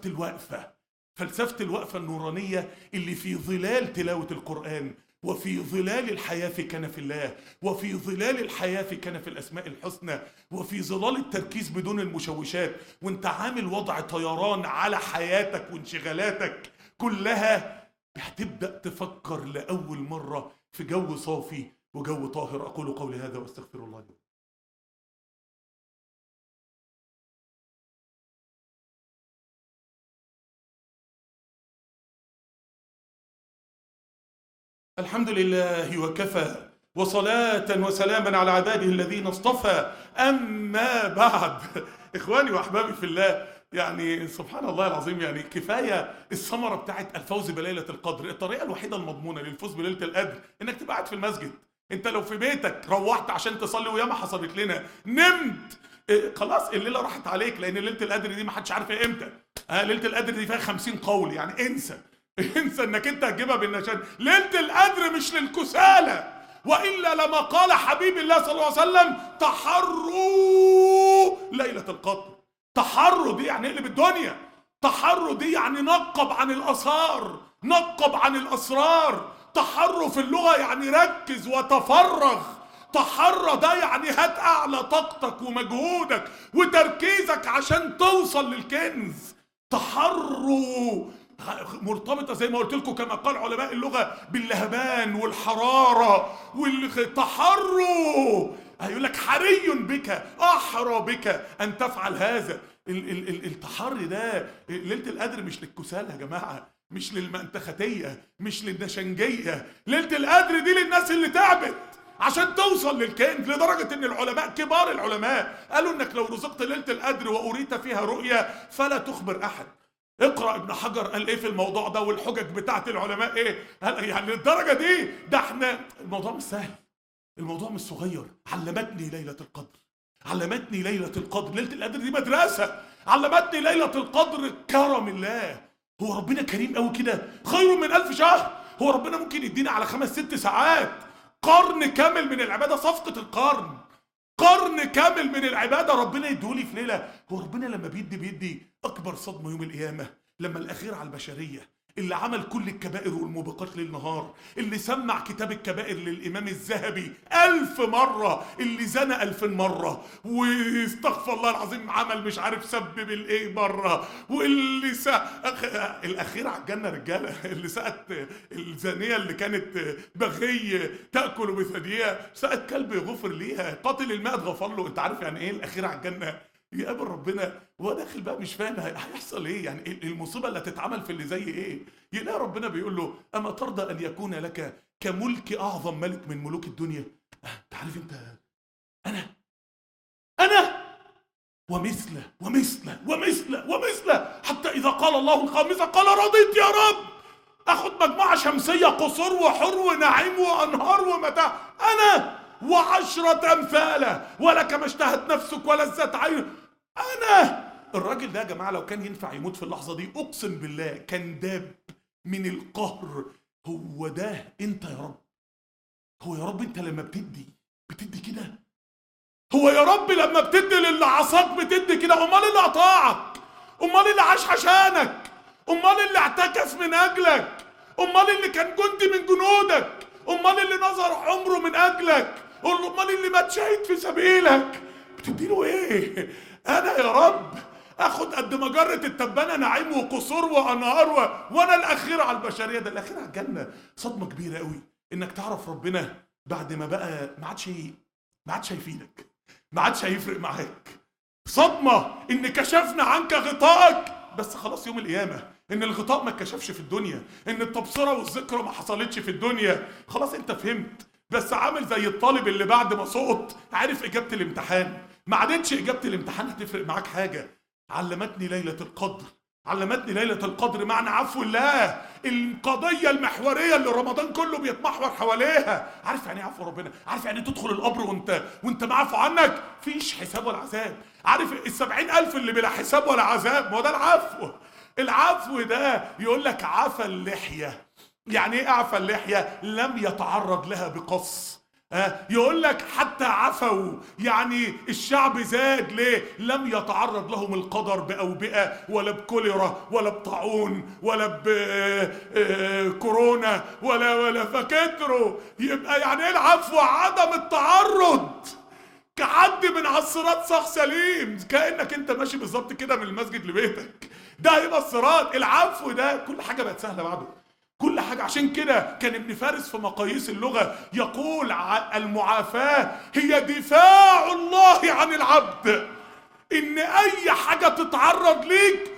فلسفه الوقفه النورانيه اللي في ظلال تلاوه القران، وفي ظلال الحياة في كنف الله، وفي ظلال الحياة في كنف الأسماء الحسنى، وفي ظلال التركيز بدون المشوشات، وانت عامل وضع طيران على حياتك وانشغالاتك كلها، هتبدأ تفكر لأول مرة في جو صافي وجو طاهر. أقول قولي هذا واستغفر الله لي. الحمد لله وكفى، وصلاة وسلاما على عباده الذين اصطفى، أما بعد. إخواني وأحبابي في الله، يعني سبحان الله العظيم، يعني كفاية الثمرة بتاعت الفوز بليلة القدر. الطريقة الوحيدة المضمونة للفوز بليلة القدر إنك تبقى قاعد في المسجد. أنت لو في بيتك روحت عشان تصلي، وياما حصلت لنا، نمت خلاص الليلة راحت عليك، لأن ليلة القدر دي ما حدش عارف امتى. ليلة القدر دي فيها 50 قول، يعني انسى انك انت هتجيبها بالنشان. ليلة القدر مش للكسالى، وإلا لما قال حبيب الله صلى الله عليه وسلم تحروا ليلة القدر. تحروا دي يعني اقلب الدنيا، تحروا دي يعني نقب عن الآثار، نقب عن الأسرار. تحروا في اللغة يعني ركز وتفرغ. تحرى ده يعني هات أعلى طاقتك ومجهودك وتركيزك عشان توصل للكنز. تحروا مرتبطة زي ما قلت لكم كما قال علماء اللغة باللهبان والحرارة والتحروا. هيقول لك حري بك، أحرى بك أن تفعل هذا. التحري ده ليلة القدر مش للكسالى يا جماعة، مش للمنتختية، مش للنشنجية. ليلة القدر دي للناس اللي تعبت عشان توصل للكنز، لدرجة ان العلماء كبار العلماء قالوا انك لو رزقت ليلة القدر وأريت فيها رؤيا فلا تخبر أحد. اقرأ ابن حجر قال ايه في الموضوع ده، والحجج بتاعت العلماء ايه. يعني للدرجة دي، ده احنا الموضوع مش سهل، الموضوع مش صغير. علمتني ليلة القدر، علمتني ليلة القدر. ليلة القدر دي مدرسة. علمتني ليلة القدر كرم الله. هو ربنا كريم قوي كده؟ خير من 1000 شهر. هو ربنا ممكن يدينا على 5 6 ساعات قرن كامل من العبادة، صفقة القرن، قرن كامل من العبادة ربنا يديهولي في ليلة. هو ربنا لما بيدي أكبر صدمة يوم القيامة لما الأخير على البشرية، اللي عمل كل الكبائر والموبقات ليل نهار، اللي سمع كتاب الكبائر للإمام الذهبي 1000 مرة، اللي زنى 2000 مرة، واستغفر الله العظيم عمل مش عارف سب بالإيه مرة، واللي الأخير على الجنة رجالة، اللي سقت الزانية اللي كانت بغي تأكل بثديها سقت كلب يغفر ليها، قاتل الماء غفر له. أنت عارف يعني إيه الأخير على الجنة؟ يقابل ربنا وهو داخل بقى مش فاهم هيحصل ايه، يعني المصيبه اللي هتتعمل في اللي زي ايه. يلاقي ربنا بيقول له اما ترضى ان يكون لك كملك اعظم ملك من ملوك الدنيا. انت عارف انت، انا ومثله ومثله ومثله ومثله، حتى اذا قال الله الخامسه قال رضيت يا رب، اخد مجموعه شمسيه قصور وحر ونعيم وانهار ومتاع، انا وعشرة أمثاله ولك ما اشتهت نفسك ولذت عينك. أنا الراجل ده يا جماعة لو كان ينفع يموت في اللحظة دي أقسم بالله كان داب من القهر. هو ده أنت يا رب؟ هو يا رب أنت لما بتدي كده؟ هو يا رب لما بتدي للي عصاك بتدي كده؟ أمال اللي قطعك؟ أمال اللي عاش عشانك؟ أمال اللي اعتكف من أجلك؟ أمال اللي كان جندي من جنودك؟ أمال اللي نظر عمره من أجلك؟ أمال اللي مات شهيد في سبيلك بتديله إيه؟ أنا يا رب أخد قد مجرة التبانة نعيم وقصور وأنهار وأنا الأخير على البشرية. ده الأخير على الجنة. صدمة كبيرة قوي إنك تعرف ربنا بعد ما بقى ما عادش هيفيدك، ما عادش هيفرق معاك. صدمة إن كشفنا عنك غطائك، بس خلاص يوم القيامة ان الغطاء ما اتكشفش في الدنيا، ان التبصره والذكرى ما حصلتش في الدنيا. خلاص انت فهمت، بس عامل زي الطالب اللي بعد ما سقط عارف اجابه الامتحان، ما عادتش اجابه الامتحان هتفرق معاك حاجه. علمتني ليله القدر معنى عفو الله، القضيه المحوريه اللي رمضان كله بيتمحور حواليها. عارف يعني ايه عفو ربنا؟ عارف يعني تدخل القبر وانت معفو عنك، فيش حساب ولا عذاب. عارف ال70,000 اللي بلا حساب ولا عذاب؟ ما هو ده العفو. العفو ده يقول لك عفى اللحية. يعني ايه عفى اللحية؟ لم يتعرض لها بقص. يقول لك حتى عفوا، يعني الشعب زاد ليه؟ لم يتعرض لهم القدر بأوبئة ولا بكوليرا ولا بطاعون ولا بكورونا ولا فكتروا. يبقى يعني ايه العفو؟ عدم التعرض. كعد من على الصراط صح سليم، كأنك انت ماشي بالظبط كده من المسجد لبيتك. ده هيبقى الصراط. العفو ده كل حاجة بقت سهلة بعده، كل حاجة. عشان كده كان ابن فارس في مقاييس اللغة يقول المعافاة هي دفاع الله عن العبد. ان اي حاجة تتعرض ليك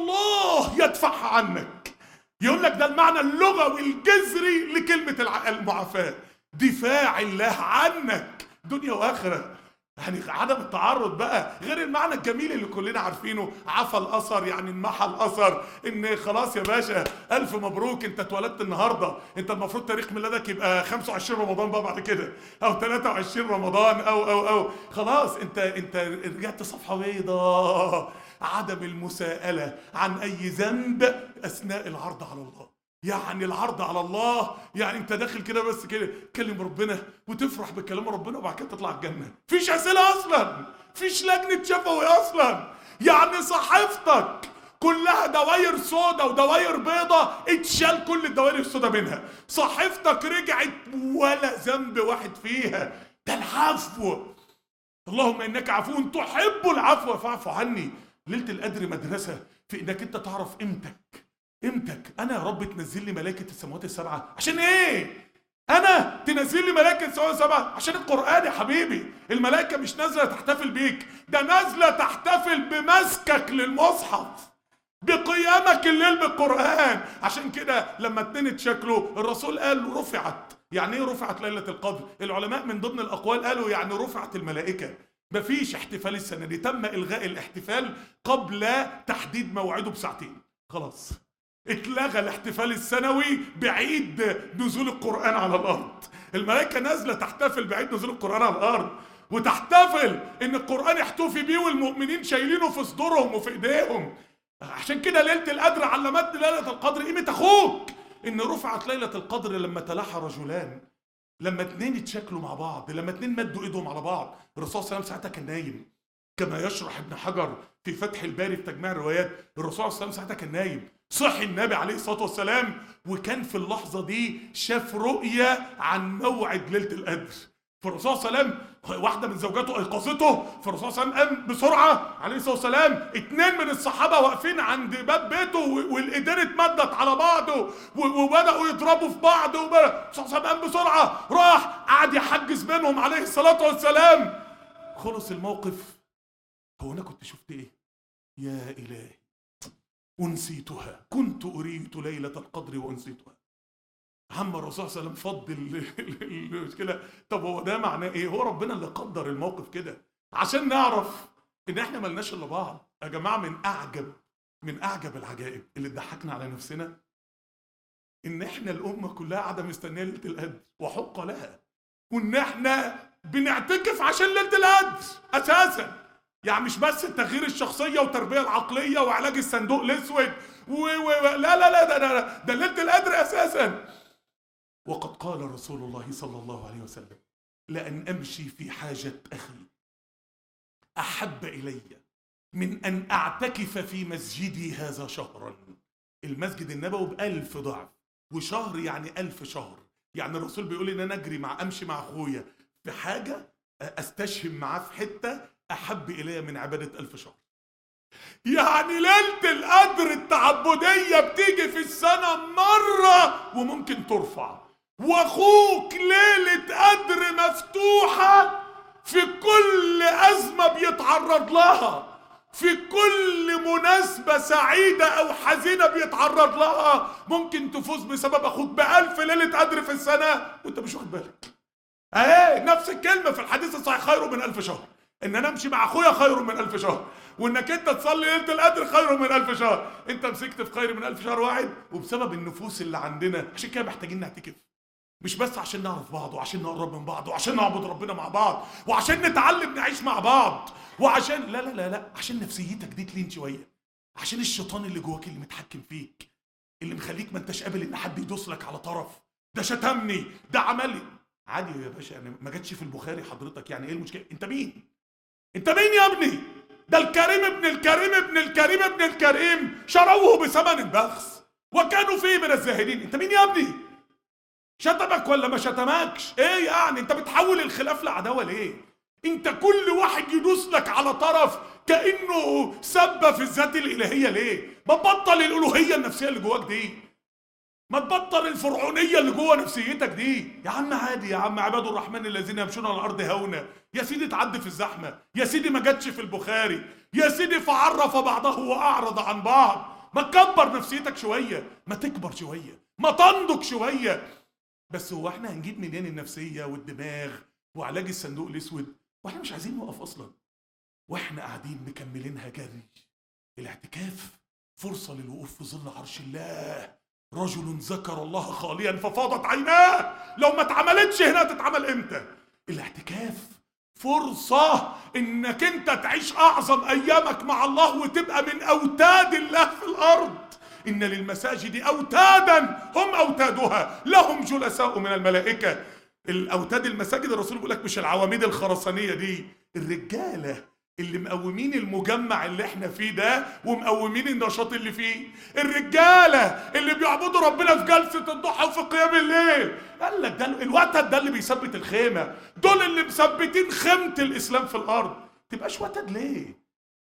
الله يدفعها عنك. يقول لك ده المعنى اللغوي الجذري لكلمة المعافاة، دفاع الله عنك دنيا واخرة. يعني عدم التعرض بقى، غير المعنى الجميل اللي كلنا عارفينه، عفى الاثر، يعني انمحى الاثر، ان خلاص يا باشا الف مبروك انت اتولدت النهارده، انت المفروض تاريخ ميلادك يبقى 25 رمضان بقى بعد كده، او 23 رمضان او خلاص انت رجعت صفحه بيضاء. عدم المساءله عن اي ذنب اثناء العرض على الله. يعني العرض على الله، يعني انت داخل كده بس كده تكلم ربنا وتفرح بكلام ربنا وبعد كده تطلع الجنه. فيش اسئله اصلا، فيش لجنه شفوي اصلا. يعني صحيفتك كلها دواير سودا ودواير بيضة، اتشال كل الدواير السودا منها. صحيفتك رجعت ولا ذنب واحد فيها. ده العفو. اللهم انك عفو تحب العفو فاعف عني. ليله القدر مدرسه في انك انت تعرف قيمتك. انا يا رب تنزل لي ملائكه السماوات السبعه عشان ايه؟ انا تنزل لي ملائكه السماوات السبعه عشان القران يا حبيبي. الملائكه مش نازله تحتفل بيك، ده نازله تحتفل بمسكك للمصحف، بقيامك الليل بالقران. عشان كده لما اتنين اتشكلوا الرسول قال رفعت. يعني ايه رفعت ليله القدر؟ العلماء من ضمن الاقوال قالوا يعني رفعت الملائكه. مفيش احتفال السنه دي، تم الغاء الاحتفال قبل تحديد موعده بساعتين. خلاص اتلغى الاحتفال السنوي بعيد نزول القرآن على الأرض. الملائكة نازلة تحتفل بعيد نزول القرآن على الأرض، وتحتفل إن القرآن يحتفي بيه والمؤمنين شايلينه في صدورهم وفي إيديهم. عشان كده ليلة القدر علمتني ليلة القدر قيمة أخوك. إن رفعت ليلة القدر لما تلاحى رجلان لما اتنين اتشكلوا مع بعض، لما اتنين مدوا ايدهم على بعض. الرسول صلى الله عليه وسلم ساعتها كان نايم، كما يشرح ابن حجر في فتح الباري في تجميع الروايات. الرسول صلى الله عليه وسلم ساعتها كان نايم، صحي النبي عليه الصلاه والسلام، وكان في اللحظه دي شاف رؤيه عن موعد ليله القدر. فالرسول صلى الله عليه وسلم واحده من زوجاته ايقظته، فالرسول صلى الله عليه وسلم قام بسرعه عليه الصلاه والسلام. اتنين من الصحابه واقفين عند باب بيته والايدين اتمدت على بعض وبداوا يضربوا في بعض، الرسول صلى الله عليه وسلم قام بسرعه راح قعد يحجز بينهم عليه الصلاه والسلام. خلص الموقف. هو انا كنت شفت ايه؟ يا الهي انسيتها، كنت اريد ليله القدر وانسيتها. عم الرسول صلى الله عليه وسلم فض المشكله. طب هو ده معناه ايه؟ هو ربنا اللي قدر الموقف كده عشان نعرف ان احنا ملناش الا بعض. يا جماعه من اعجب العجائب اللي تضحكنا على نفسنا ان احنا الامه كلها قاعده مستنيه ليله القدر وحق لها، وان احنا بنعتكف عشان ليله القدر اساسا. يعني مش بس تغيير الشخصيه والتربيه العقليه وعلاج الصندوق الاسود لا لا لا، ده ليله القدر اساسا. وقد قال رسول الله صلى الله عليه وسلم: لأن أمشي في حاجة أخي أحب إلي من أن أعتكف في مسجدي هذا شهرا. المسجد النبوي ب1000 ضعف، وشهر يعني 1000 شهر. يعني الرسول بيقول إن أنا أمشي مع أخويا في حاجة، أستشهم معاه في حتة أحب إلي من عبادة 1000 شهر. يعني ليلة القدر التعبدية بتيجي في السنة مرة وممكن ترفع، واخوك ليلة قدر مفتوحة في كل أزمة بيتعرض لها، في كل مناسبة سعيدة أو حزينة بيتعرض لها، ممكن تفوز بسبب أخوك ب1000 ليلة قدر في السنة وأنت مش واخد بالك. أهي نفس الكلمة في الحديث الصحيح: خير من 1000 شهر. إن أنا أمشي مع أخويا خير من 1000 شهر، وإنك أنت تصلي ليلة القدر خير من 1000 شهر. أنت مسكت في خير من 1000 شهر واحد، وبسبب النفوس اللي عندنا عشان كده محتاجين نعتكف. مش بس عشان نعرف بعض وعشان نقرب من بعض وعشان نعبد ربنا مع بعض وعشان نتعلم نعيش مع بعض وعشان لا لا لا لا، عشان نفسيتك دي تلين شويه، عشان الشيطان اللي جواك اللي متحكم فيك، اللي مخليك ما انتش قابل ان حد يدوس لك على طرف. ده شتمني، ده عملي. عادي يا باشا، انا ما جاتش في البخاري حضرتك، يعني ايه المشكله؟ انت مين؟ انت مين يا ابني؟ ده الكريم ابن الكريم ابن الكريم ابن الكريم شروه بثمن بخس وكانوا فيه من الزاهدين. انت مين يا ابني؟ شتمك ولا ما شتمكش؟ ايه يعني؟ انت بتحول الخلاف لعداوه ليه؟ انت كل واحد يدوس لك على طرف كانه سب في الذات الالهيه ليه؟ ما تبطل الالوهيه النفسيه اللي جواك دي، ما تبطل الفرعونيه اللي جوه نفسيتك دي. يا عم عادي، يا عم عباد الرحمن الذين يمشون على الارض هونا. يا سيدي تعدي في الزحمه، يا سيدي ما جاتش في البخاري، يا سيدي فعرف بعضه واعرض عن بعض. ما تكبر نفسيتك شويه، ما تكبر شويه، ما تنضج شويه. بس هو احنا هنجيب منين النفسيه والدماغ وعلاج الصندوق الاسود واحنا مش عايزين نوقف اصلا، واحنا قاعدين مكملينها جري؟ الاعتكاف فرصه للوقوف في ظل عرش الله. رجل ذكر الله خاليا ففاضت عيناه. لو ما اتعملتش هنا تتعمل امتى؟ الاعتكاف فرصه انك انت تعيش اعظم ايامك مع الله وتبقى من اوتاد الله في الارض. إن للمساجد أوتادا هم أوتادها لهم جلساء من الملائكة. الأوتاد المساجد الرسول بيقول لك مش العواميد الخرسانية دي، الرجالة اللي مقومين المجمع اللي احنا فيه ده ومقومين النشاط اللي فيه، الرجالة اللي بيعبدوا ربنا في جلسة الضحى وفي قيام الليل. قال لك ده الوتد ده اللي بيثبت الخيمة، دول اللي مثبتين خيمة الإسلام في الأرض. تبقاش وتد ليه؟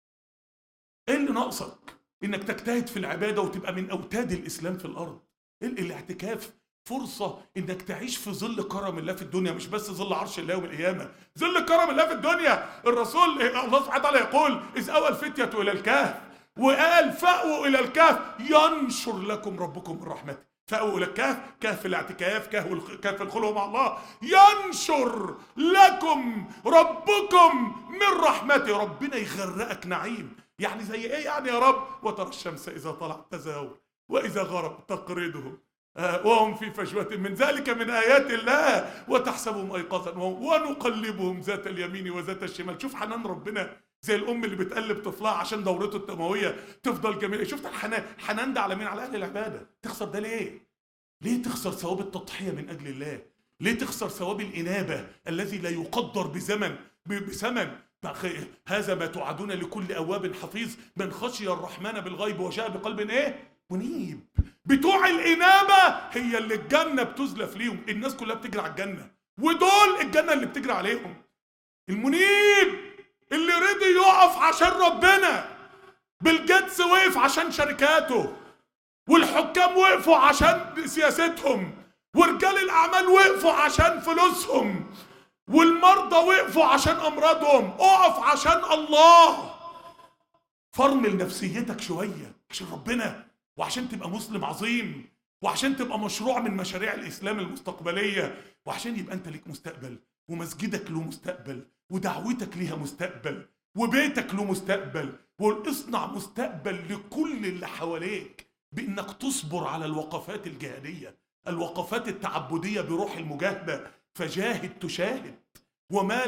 ايه اللي ناقصك؟ انك تجتهد في العباده وتبقى من اوتاد الاسلام في الارض. الاعتكاف فرصه انك تعيش في ظل كرم الله في الدنيا، مش بس ظل عرش الله يوم القيامه، ظل كرم الله في الدنيا. الرسول الله سبحانه وتعالى يقول: اذ اوى الفتيه الى الكهف، وقال: فاووا الى الكهف ينشر لكم ربكم من رحمته. فاووا الى الكهف، كهف الاعتكاف، كهف الخلوه مع الله. ينشر لكم ربكم من رحمته، ربنا يغرقك نعيم. يعني زي ايه يعني يا رب؟ وترى الشمس اذا طلعت تزاور واذا غربت تقرضهم وهم في فجوة من ذلك من آيات الله وتحسبهم أيقاظا ونقلبهم ذات اليمين وذات الشمال. شوف حنان ربنا، زي الأم اللي بتقلب طفلها عشان دورته الدموية تفضل جميلة. شفت الحنان ده على مين؟ على أهل العبادة. تخسر ده ليه؟ ليه تخسر ثواب التضحية من أجل الله ليه تخسر ثواب الإنابة الذي لا يقدر بثمن؟ هذا ما توعدون لكل أواب حفيظ من خشي الرحمن بالغيب وجاء بقلب ايه؟ منيب. بتوع الإنابة هي اللي الجنة بتزلف ليهم، الناس كلها بتجري على الجنة، ودول الجنة اللي بتجري عليهم. المنيب اللي رضي يقف عشان ربنا. بيل جيتس وقف عشان شركاته، والحكام وقفوا عشان سياستهم، ورجال الأعمال وقفوا عشان فلوسهم، والمرضى وقفوا عشان أمراضهم. اقف عشان الله. فرمل نفسيتك شوية عشان ربنا، وعشان تبقى مسلم عظيم، وعشان تبقى مشروع من مشاريع الإسلام المستقبلية، وعشان يبقى أنت ليك مستقبل، ومسجدك له مستقبل، ودعوتك ليها مستقبل، وبيتك له مستقبل. واصنع مستقبل لكل اللي حواليك بإنك تصبر على الوقفات الجهادية، الوقفات التعبدية بروح المجاهدة. فجاهد تشاهد، وما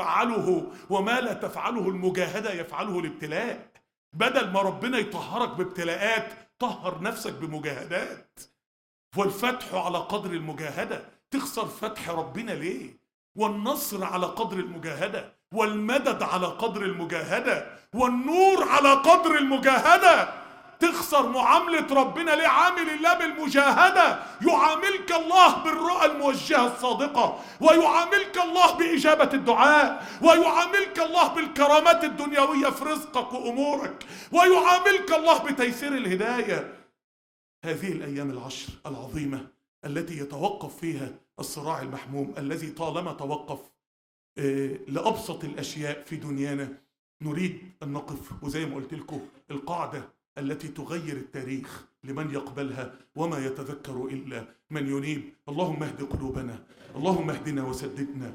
لا تفعله المجاهدة يفعله الابتلاء. بدل ما ربنا يطهرك بابتلاءات، طهر نفسك بمجاهدات. والفتح على قدر المجاهدة. تخسر فتح ربنا ليه؟ والنصر على قدر المجاهدة، والمدد على قدر المجاهدة، والنور على قدر المجاهدة. تخسر معاملة ربنا ليه؟ عامل الله بالمجاهدة. يعاملك الله بالرؤى الموجهة الصادقة، ويعاملك الله بإجابة الدعاء، ويعاملك الله بالكرامات الدنيوية في رزقك وأمورك، ويعاملك الله بتيسير الهداية. هذه الأيام العشر العظيمة التي يتوقف فيها الصراع المحموم الذي طالما توقف لأبسط الأشياء في دنيانا، نريد أن نقف. وزي ما قلت لكم القاعدة التي تغير التاريخ لمن يقبلها، وما يتذكر إلا من ينيب. اللهم اهد قلوبنا، اللهم اهدنا وسددنا،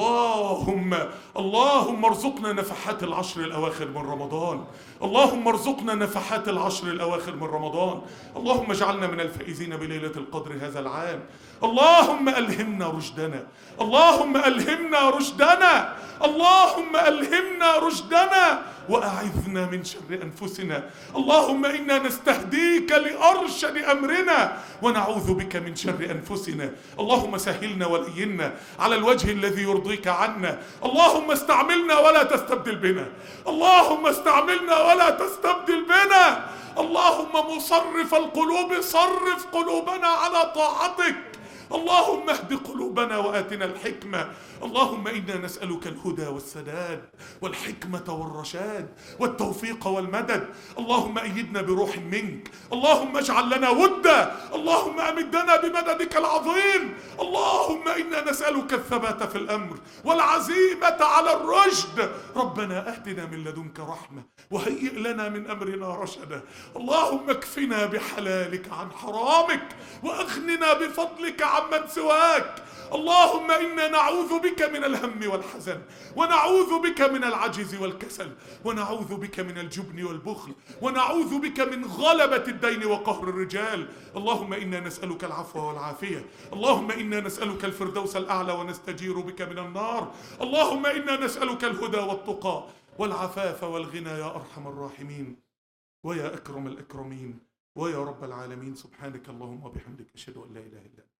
اللهم ارزقنا نفحات العشر الأواخر من رمضان، اللهم ارزقنا نفحات العشر الأواخر من رمضان. اللهم اجعلنا من الفائزين بليلة القدر هذا العام. اللهم ألهمنا رشدنا، اللهم ألهمنا رشدنا، اللهم ألهمنا رشدنا، وأعذنا من شر أنفسنا. اللهم إنا نستهديك لأرشد أمرنا، ونعوذ بك من شر أنفسنا. اللهم سهلنا ولينا على الوجه الذي يرضيك عنا. اللهم استعملنا ولا تستبدل بنا، اللهم استعملنا ولا تستبدل بنا. اللهم مصرف القلوب، صرف قلوبنا على طاعتك. اللهم اهد قلوبنا وآتنا الحكمة. اللهم إنا نسألك الهدى والسداد والحكمة والرشاد والتوفيق والمدد. اللهم أيدنا بروح منك، اللهم اجعل لنا ودا، اللهم أمدنا بمددك العظيم. اللهم إنا نسألك الثبات في الأمر والعزيمة على الرشد. ربنا أهدنا من لدنك رحمة، وهيئ لنا من أمرنا رشدا. اللهم اكفنا بحلالك عن حرامك، وأغننا بفضلك عمن سواك. اللهم إنا نعوذ بك من الهم والحزن، ونعوذ بك من العجز والكسل، ونعوذ بك من الجبن والبخل، ونعوذ بك من غلبة الدين وقهر الرجال. اللهم إنا نسألك العفو والعافية. اللهم إنا نسألك الفردوس الأعلى، ونستجير بك من النار. اللهم إنا نسألك الهدى والتقى والعفاف والغنى يا أرحم الراحمين ويا أكرم الأكرمين ويا رب العالمين. سبحانك اللهم وبحمدك، أشهد أن لا إله إلا أنت.